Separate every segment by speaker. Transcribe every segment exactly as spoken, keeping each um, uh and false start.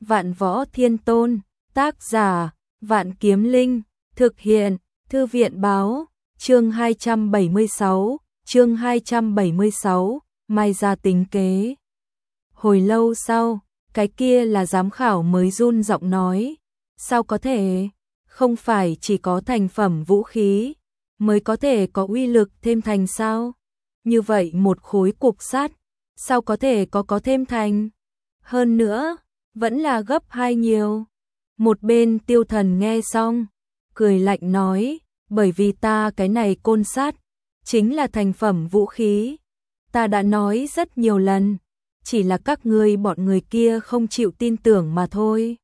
Speaker 1: Vạn Võ Thiên Tôn, tác giả, Vạn Kiếm Linh, thực hiện, Thư viện báo, chương hai trăm bảy mươi sáu, chương hai trăm bảy mươi sáu, Mai ra tính kế. Hồi lâu sau, cái kia là giám khảo mới run giọng nói, sao có thể, không phải chỉ có thành phẩm vũ khí, mới có thể có uy lực thêm thành sao? Như vậy một khối cục sắt, sao có thể có có thêm thành? Hơn nữa, vẫn là gấp hai nhiều. Một bên Tiêu Thần nghe xong, cười lạnh nói, bởi vì ta cái này côn sắt, chính là thành phẩm vũ khí. Ta đã nói rất nhiều lần, chỉ là các ngươi bọn người kia không chịu tin tưởng mà thôi.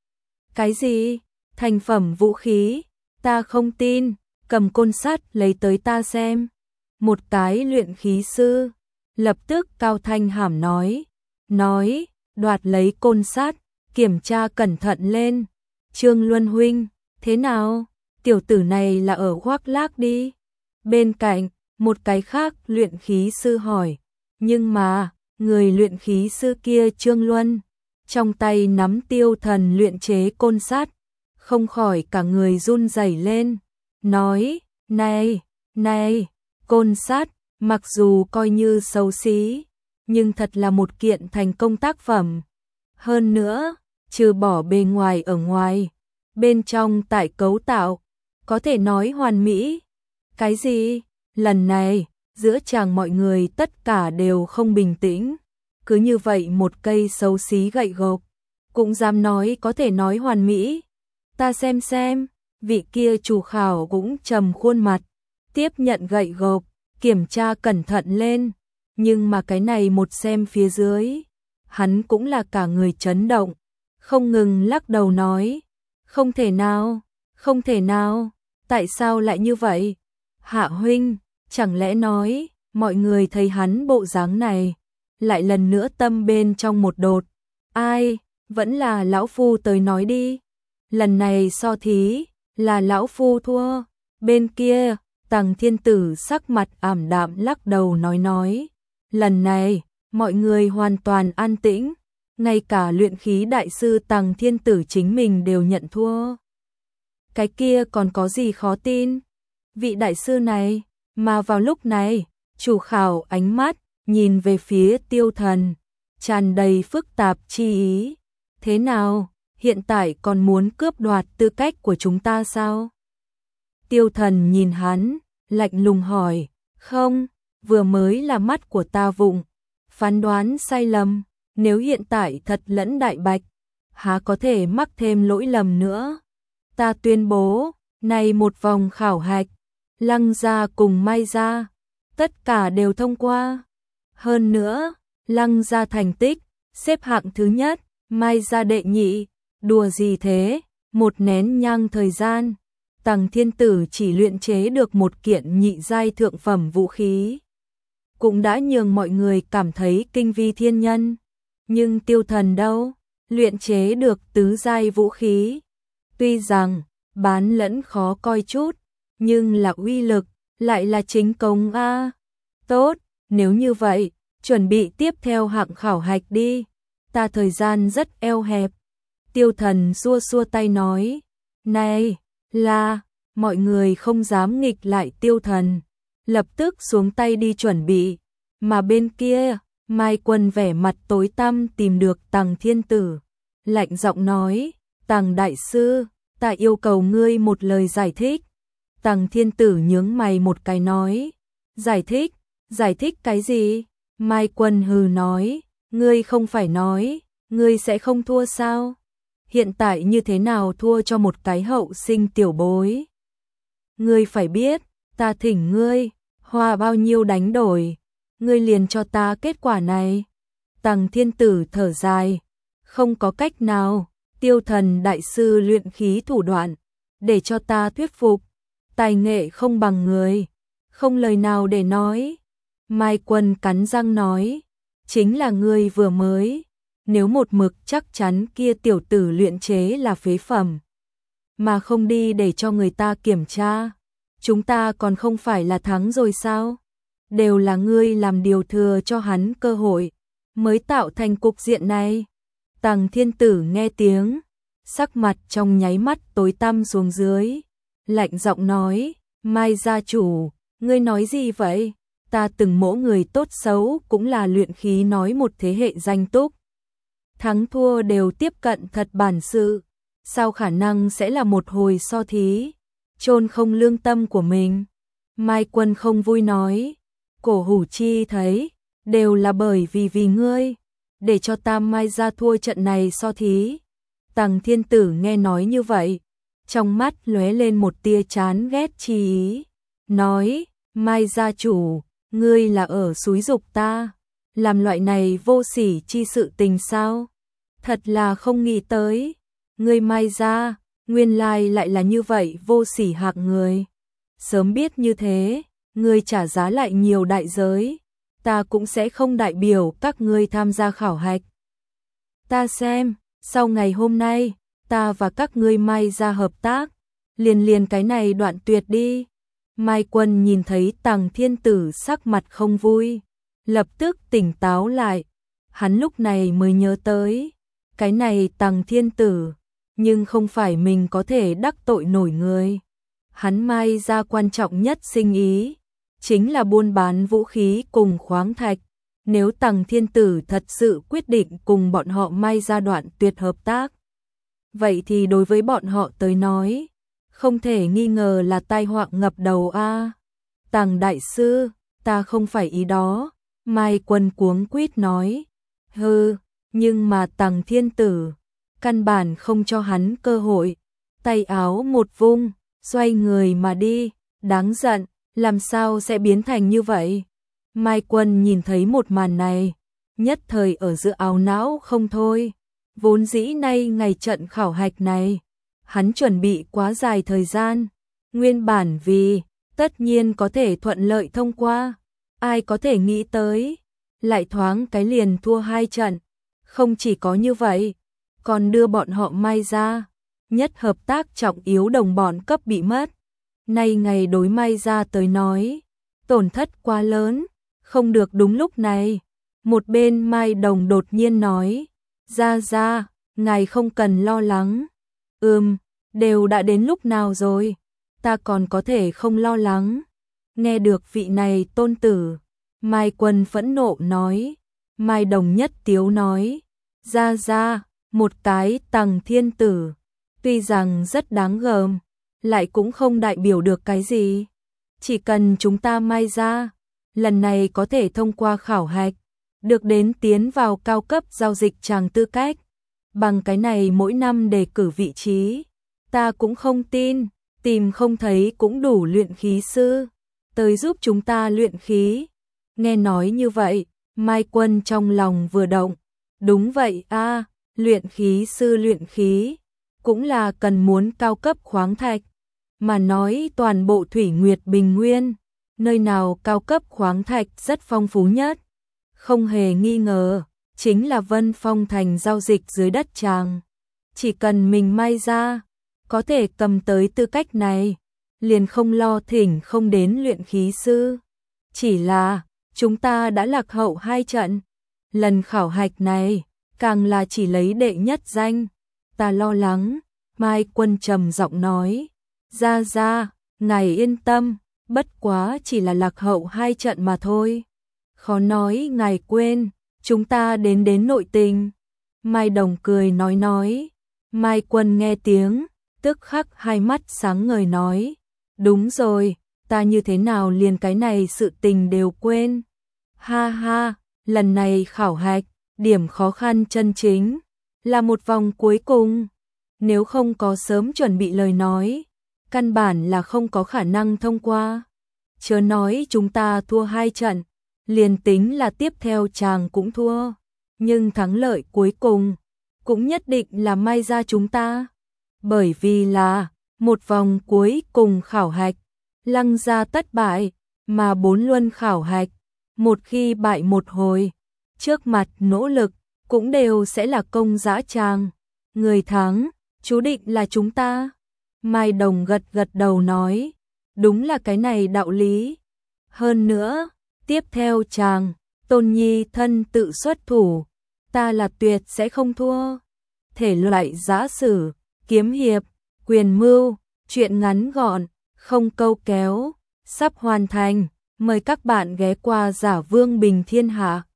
Speaker 1: Cái gì? Thành phẩm vũ khí? Ta không tin, cầm côn sắt lấy tới ta xem. Một cái luyện khí sư, lập tức cao thanh hàm nói, nói, đoạt lấy côn sắt, kiểm tra cẩn thận lên. Trương Luân huynh, thế nào? Tiểu tử này là ở khoác lác đi. Bên cạnh, một cái khác luyện khí sư hỏi, nhưng mà, người luyện khí sư kia Trương Luân, trong tay nắm Tiêu Thần luyện chế côn sắt, không khỏi cả người run rẩy lên, nói, này, này, côn sắt, mặc dù coi như xấu xí, nhưng thật là một kiện thành công tác phẩm. Hơn nữa, trừ bỏ bề ngoài ở ngoài, bên trong tại cấu tạo, có thể nói hoàn mỹ. Cái gì? Lần này, giữa chàng mọi người tất cả đều không bình tĩnh. Cứ như vậy một cây xấu xí gậy gộc, cũng dám nói có thể nói hoàn mỹ. Ta xem xem, vị kia chủ khảo cũng trầm khuôn mặt, tiếp nhận gậy gộc, kiểm tra cẩn thận lên. Nhưng mà cái này một xem phía dưới, hắn cũng là cả người chấn động, không ngừng lắc đầu nói, không thể nào, không thể nào, tại sao lại như vậy? Hạ huynh, chẳng lẽ nói, mọi người thấy hắn bộ dáng này, lại lần nữa tâm bên trong một đột, ai, vẫn là lão phu tới nói đi. Lần này so thí, là lão phu thua. Bên kia, Tằng Thiên Tử sắc mặt ảm đạm lắc đầu nói nói, lần này, mọi người hoàn toàn an tĩnh, ngay cả luyện khí đại sư Tằng Thiên Tử chính mình đều nhận thua. Cái kia còn có gì khó tin? Vị đại sư này, mà vào lúc này, chủ khảo ánh mắt, nhìn về phía Tiêu Thần, tràn đầy phức tạp chi ý. Thế nào, hiện tại còn muốn cướp đoạt tư cách của chúng ta sao? Tiêu Thần nhìn hắn, lạnh lùng hỏi, không, vừa mới là mắt của ta vụng, phán đoán sai lầm, nếu hiện tại thật lẫn đại bạch, há có thể mắc thêm lỗi lầm nữa. Ta tuyên bố, này một vòng khảo hạch, Lăng gia cùng Mai gia, tất cả đều thông qua. Hơn nữa, Lăng gia thành tích, xếp hạng thứ nhất, Mai gia đệ nhị, đùa gì thế, một nén nhang thời gian, Tằng Thiên Tử chỉ luyện chế được một kiện nhị giai thượng phẩm vũ khí. Cũng đã nhường mọi người cảm thấy kinh vi thiên nhân. Nhưng Tiêu Thần đâu, luyện chế được tứ giai vũ khí. Tuy rằng, bán lẫn khó coi chút, nhưng là uy lực, lại là chính công a. Tốt, nếu như vậy, chuẩn bị tiếp theo hạng khảo hạch đi. Ta thời gian rất eo hẹp. Tiêu Thần xua xua tay nói, này, là, mọi người không dám nghịch lại Tiêu Thần, lập tức xuống tay đi chuẩn bị. Mà bên kia, Mai Quân vẻ mặt tối tăm tìm được Tằng Thiên Tử, lạnh giọng nói, Tằng đại sư, ta yêu cầu ngươi một lời giải thích. Tằng Thiên Tử nhướng mày một cái nói, giải thích, giải thích cái gì? Mai Quân hừ nói, ngươi không phải nói, ngươi sẽ không thua sao? Hiện tại như thế nào thua cho một cái hậu sinh tiểu bối? Ngươi phải biết, ta thỉnh ngươi, hoa bao nhiêu đánh đổi, ngươi liền cho ta kết quả này. Tằng Thiên Tử thở dài, không có cách nào, Tiêu Thần đại sư luyện khí thủ đoạn, để cho ta thuyết phục, tài nghệ không bằng người, không lời nào để nói. Mai Quân cắn răng nói, chính là ngươi vừa mới, nếu một mực chắc chắn kia tiểu tử luyện chế là phế phẩm, mà không đi để cho người ta kiểm tra, chúng ta còn không phải là thắng rồi sao? Đều là ngươi làm điều thừa cho hắn cơ hội, mới tạo thành cục diện này. Tằng Thiên Tử nghe tiếng, sắc mặt trong nháy mắt tối tăm xuống dưới, lạnh giọng nói, Mai gia chủ, ngươi nói gì vậy? Ta từng mỗ người tốt xấu cũng là luyện khí nói một thế hệ danh túc. Thắng thua đều tiếp cận thật bản sự, sao khả năng sẽ là một hồi so thí, chôn không lương tâm của mình. Mai Quân không vui nói, Cổ Hủ Chi thấy, đều là bởi vì vì ngươi, để cho ta Mai gia thua trận này so thí. Tằng Thiên Tử nghe nói như vậy, trong mắt lóe lên một tia chán ghét chi ý, nói, Mai gia chủ, ngươi là ở xúi giục ta, làm loại này vô sỉ chi sự tình sao? Thật là không nghĩ tới, ngươi Mai gia, nguyên lai lại là như vậy vô sỉ hạng người. Sớm biết như thế, ngươi trả giá lại nhiều đại giới, ta cũng sẽ không đại biểu các ngươi tham gia khảo hạch. Ta xem, sau ngày hôm nay, ta và các ngươi Mai gia hợp tác, liền liền cái này đoạn tuyệt đi. Mai Quân nhìn thấy Tằng Thiên Tử sắc mặt không vui, lập tức tỉnh táo lại, hắn lúc này mới nhớ tới, cái này Tằng Thiên Tử, nhưng không phải mình có thể đắc tội nổi người. Hắn Mai gia quan trọng nhất sinh ý, chính là buôn bán vũ khí cùng khoáng thạch. Nếu Tằng Thiên Tử thật sự quyết định cùng bọn họ Mai gia đoạn tuyệt hợp tác, vậy thì đối với bọn họ tới nói, không thể nghi ngờ là tai họa ngập đầu a. À. Tằng đại sư, ta không phải ý đó. Mai Quân cuống quýt nói. Hừ, nhưng mà Tằng Thiên Tử, căn bản không cho hắn cơ hội. Tay áo một vung, xoay người mà đi, đáng giận, làm sao sẽ biến thành như vậy? Mai Quân nhìn thấy một màn này, nhất thời ở giữa áo não không thôi. Vốn dĩ nay ngày trận khảo hạch này, hắn chuẩn bị quá dài thời gian, nguyên bản vì tất nhiên có thể thuận lợi thông qua, ai có thể nghĩ tới, lại thoáng cái liền thua hai trận, không chỉ có như vậy, còn đưa bọn họ Mai gia, nhất hợp tác trọng yếu đồng bọn cấp bị mất. Nay ngày đối Mai gia tới nói, tổn thất quá lớn, không được. Đúng lúc này, một bên Mai Đồng đột nhiên nói, gia gia, ngài không cần lo lắng. Ừm, đều đã đến lúc nào rồi, ta còn có thể không lo lắng. Nghe được vị này tôn tử, Mai Quân phẫn nộ nói. Mai Đồng nhất tiếu nói, gia gia, một cái Tằng Thiên Tử, tuy rằng rất đáng gờm, lại cũng không đại biểu được cái gì. Chỉ cần chúng ta Mai gia lần này có thể thông qua khảo hạch, được đến tiến vào cao cấp giao dịch tràng tư cách, bằng cái này mỗi năm đề cử vị trí, ta cũng không tin, tìm không thấy cũng đủ luyện khí sư, tới giúp chúng ta luyện khí. Nghe nói như vậy, Mai Quân trong lòng vừa động, đúng vậy a, à, luyện khí sư luyện khí, cũng là cần muốn cao cấp khoáng thạch, mà nói toàn bộ Thủy Nguyệt Bình Nguyên, nơi nào cao cấp khoáng thạch rất phong phú nhất, không hề nghi ngờ, chính là Vân Phong thành giao dịch dưới đất tràng. Chỉ cần mình Mai gia có thể cầm tới tư cách này, liền không lo thỉnh không đến luyện khí sư. Chỉ là, chúng ta đã lạc hậu hai trận, lần khảo hạch này, càng là chỉ lấy đệ nhất danh, ta lo lắng. Mai Quân trầm giọng nói, gia gia, ngài yên tâm, bất quá chỉ là lạc hậu hai trận mà thôi. Khó nói ngài quên, chúng ta đến đến nội tình. Mai Đồng cười nói nói. Mai Quân nghe tiếng, tức khắc hai mắt sáng ngời nói, đúng rồi, ta như thế nào liền cái này sự tình đều quên. Ha ha, lần này khảo hạch, điểm khó khăn chân chính là một vòng cuối cùng, nếu không có sớm chuẩn bị lời nói, căn bản là không có khả năng thông qua. Chớ nói chúng ta thua hai trận, liền tính là tiếp theo chàng cũng thua, nhưng thắng lợi cuối cùng cũng nhất định là Mai gia chúng ta. Bởi vì là một vòng cuối cùng khảo hạch, Lăng gia tất bại, mà bốn luân khảo hạch, một khi bại một hồi, trước mặt nỗ lực cũng đều sẽ là công dã tràng. Người thắng, chú định là chúng ta. Mai Đồng gật gật đầu nói, đúng là cái này đạo lý. Hơn nữa, tiếp theo chàng, Tôn Nhi thân tự xuất thủ, ta là tuyệt sẽ không thua. Thể loại giã sử, kiếm hiệp, quyền mưu, truyện ngắn gọn, không câu kéo, sắp hoàn thành. Mời các bạn ghé qua Giả Vương Bình Thiên Hạ.